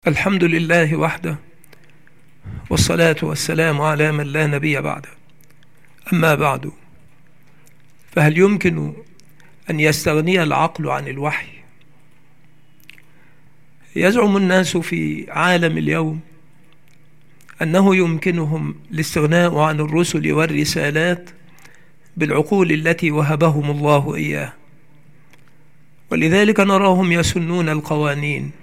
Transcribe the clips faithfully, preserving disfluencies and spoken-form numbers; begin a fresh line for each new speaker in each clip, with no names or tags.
الحمد لله وحده، والصلاة والسلام على من لا نبي بعده. أما بعد، فهل يمكن أن يستغني العقل عن الوحي؟ يزعم الناس في عالم اليوم أنه يمكنهم الاستغناء عن الرسل والرسالات بالعقول التي وهبهم الله إياه، ولذلك نراهم يسنون القوانين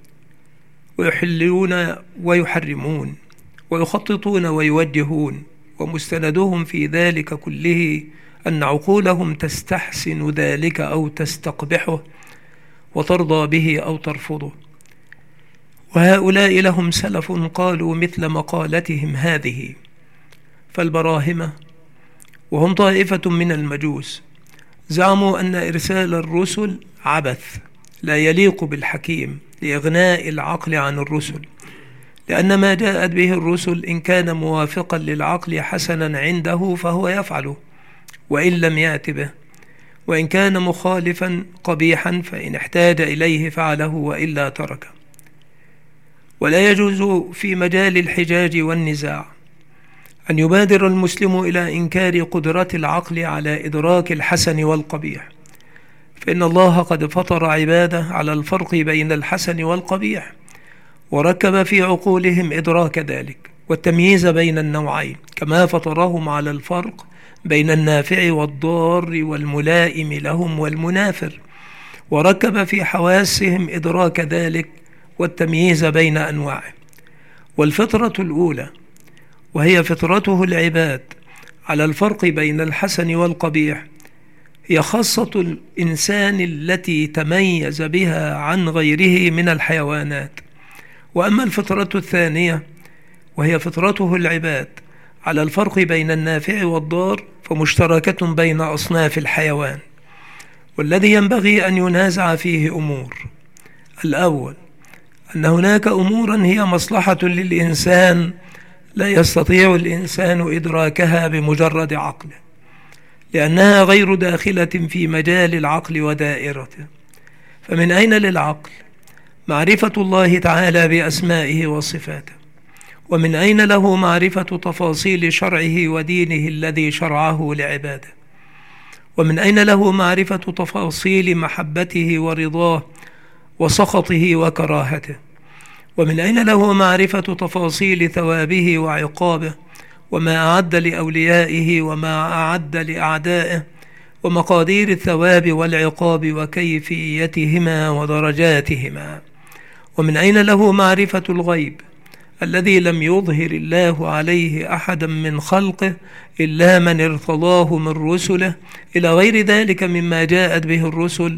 ويحلون ويحرمون ويخططون ويوجهون، ومستندهم في ذلك كله أن عقولهم تستحسن ذلك أو تستقبحه وترضى به أو ترفضه. وهؤلاء لهم سلف قالوا مثل مقالتهم هذه. فالبراهمة، وهم طائفة من المجوس، زعموا أن إرسال الرسل عبث لا يليق بالحكيم لإغناء العقل عن الرسل، لأن ما جاءت به الرسل إن كان موافقا للعقل حسنا عنده فهو يفعله وإن لم يأت به، وإن كان مخالفا قبيحا فإن احتاج إليه فعله وإلا تركه. ولا يجوز في مجال الحجاج والنزاع أن يبادر المسلم إلى إنكار قدرة العقل على إدراك الحسن والقبيح، فإن الله قد فطر عباده على الفرق بين الحسن والقبيح، وركب في عقولهم إدراك ذلك والتمييز بين النوعين، كما فطرهم على الفرق بين النافع والضار والملائم لهم والمنافر، وركب في حواسهم إدراك ذلك والتمييز بين أنواعه. والفطرة الأولى، وهي فطرته العباد على الفرق بين الحسن والقبيح، هي خاصة الإنسان التي تميز بها عن غيره من الحيوانات. وأما الفطرة الثانية، وهي فطرته العباد على الفرق بين النافع والضار، فمشتركة بين أصناف الحيوان، والذي ينبغي أن ينازع فيه أمور. الأول، أن هناك أمورا هي مصلحة للإنسان لا يستطيع الإنسان إدراكها بمجرد عقله، لأنها غير داخلة في مجال العقل ودائرته. فمن أين للعقل معرفة الله تعالى بأسمائه وصفاته؟ ومن أين له معرفة تفاصيل شرعه ودينه الذي شرعه لعباده؟ ومن أين له معرفة تفاصيل محبته ورضاه وسخطه وكراهته؟ ومن أين له معرفة تفاصيل ثوابه وعقابه، وما أعد لأوليائه وما أعد لأعدائه، ومقادير الثواب والعقاب وكيفيتهما ودرجاتهما؟ ومن أين له معرفة الغيب الذي لم يظهر الله عليه أحدا من خلقه إلا من ارتضاه من رسله، إلى غير ذلك مما جاءت به الرسل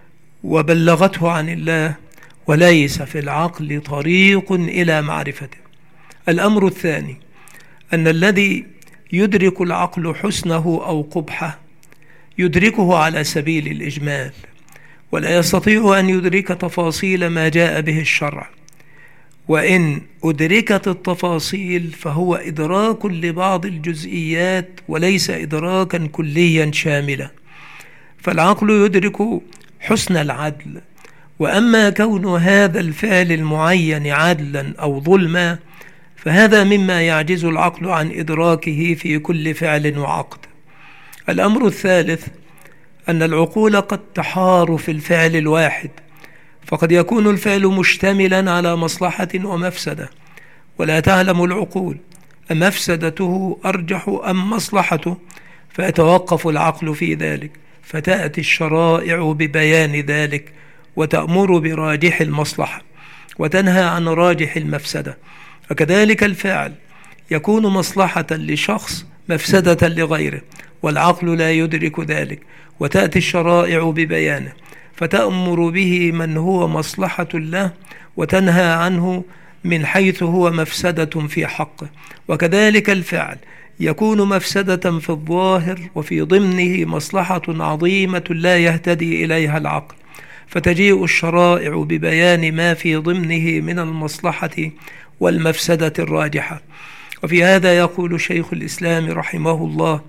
وبلغته عن الله؟ وليس في العقل طريق إلى معرفته. الأمر الثاني، أن الذي يدرك العقل حسنه أو قبحه يدركه على سبيل الإجمال، ولا يستطيع أن يدرك تفاصيل ما جاء به الشرع، وإن أدركت التفاصيل فهو إدراك لبعض الجزئيات وليس إدراكا كليا شاملا. فالعقل يدرك حسن العدل، وأما كون هذا الفعل المعين عدلا أو ظلما فهذا مما يعجز العقل عن إدراكه في كل فعل وعقد. الأمر الثالث، أن العقول قد تحار في الفعل الواحد، فقد يكون الفعل مشتملا على مصلحة ومفسدة، ولا تعلم العقول أمفسدته أرجح أم مصلحته، فيتوقف العقل في ذلك، فتأتي الشرائع ببيان ذلك وتأمر براجح المصلحة وتنهى عن راجح المفسدة. فكذلك الفعل يكون مصلحة لشخص مفسدة لغيره، والعقل لا يدرك ذلك، وتأتي الشرائع ببيانه فتأمر به من هو مصلحة له وتنهى عنه من حيث هو مفسدة في حقه. وكذلك الفعل يكون مفسدة في الظاهر وفي ضمنه مصلحة عظيمة لا يهتدي إليها العقل، فتجيء الشرائع ببيان ما في ضمنه من المصلحة والمفسدة الراجحة. وفي هذا يقول شيخ الإسلام رحمه الله: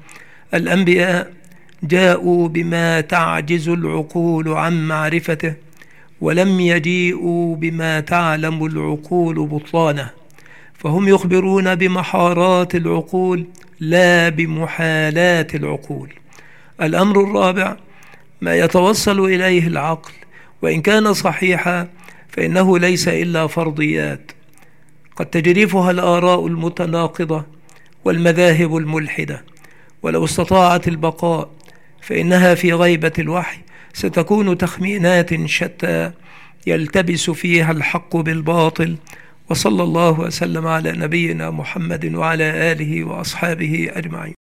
الأنبياء جاءوا بما تعجز العقول عن معرفته، ولم يجيئوا بما تعلم العقول بطلانه، فهم يخبرون بمحارات العقول لا بمحالات العقول. الأمر الرابع ما يتوصل إليه العقل، وإن كان صحيحا فإنه ليس إلا فرضيات قد تجرفها الآراء المتناقضة والمذاهب الملحدة، ولو استطاعت البقاء فإنها في غيبة الوحي ستكون تخمينات شتى يلتبس فيها الحق بالباطل. وصلى الله وسلم على نبينا محمد وعلى آله وأصحابه أجمعين.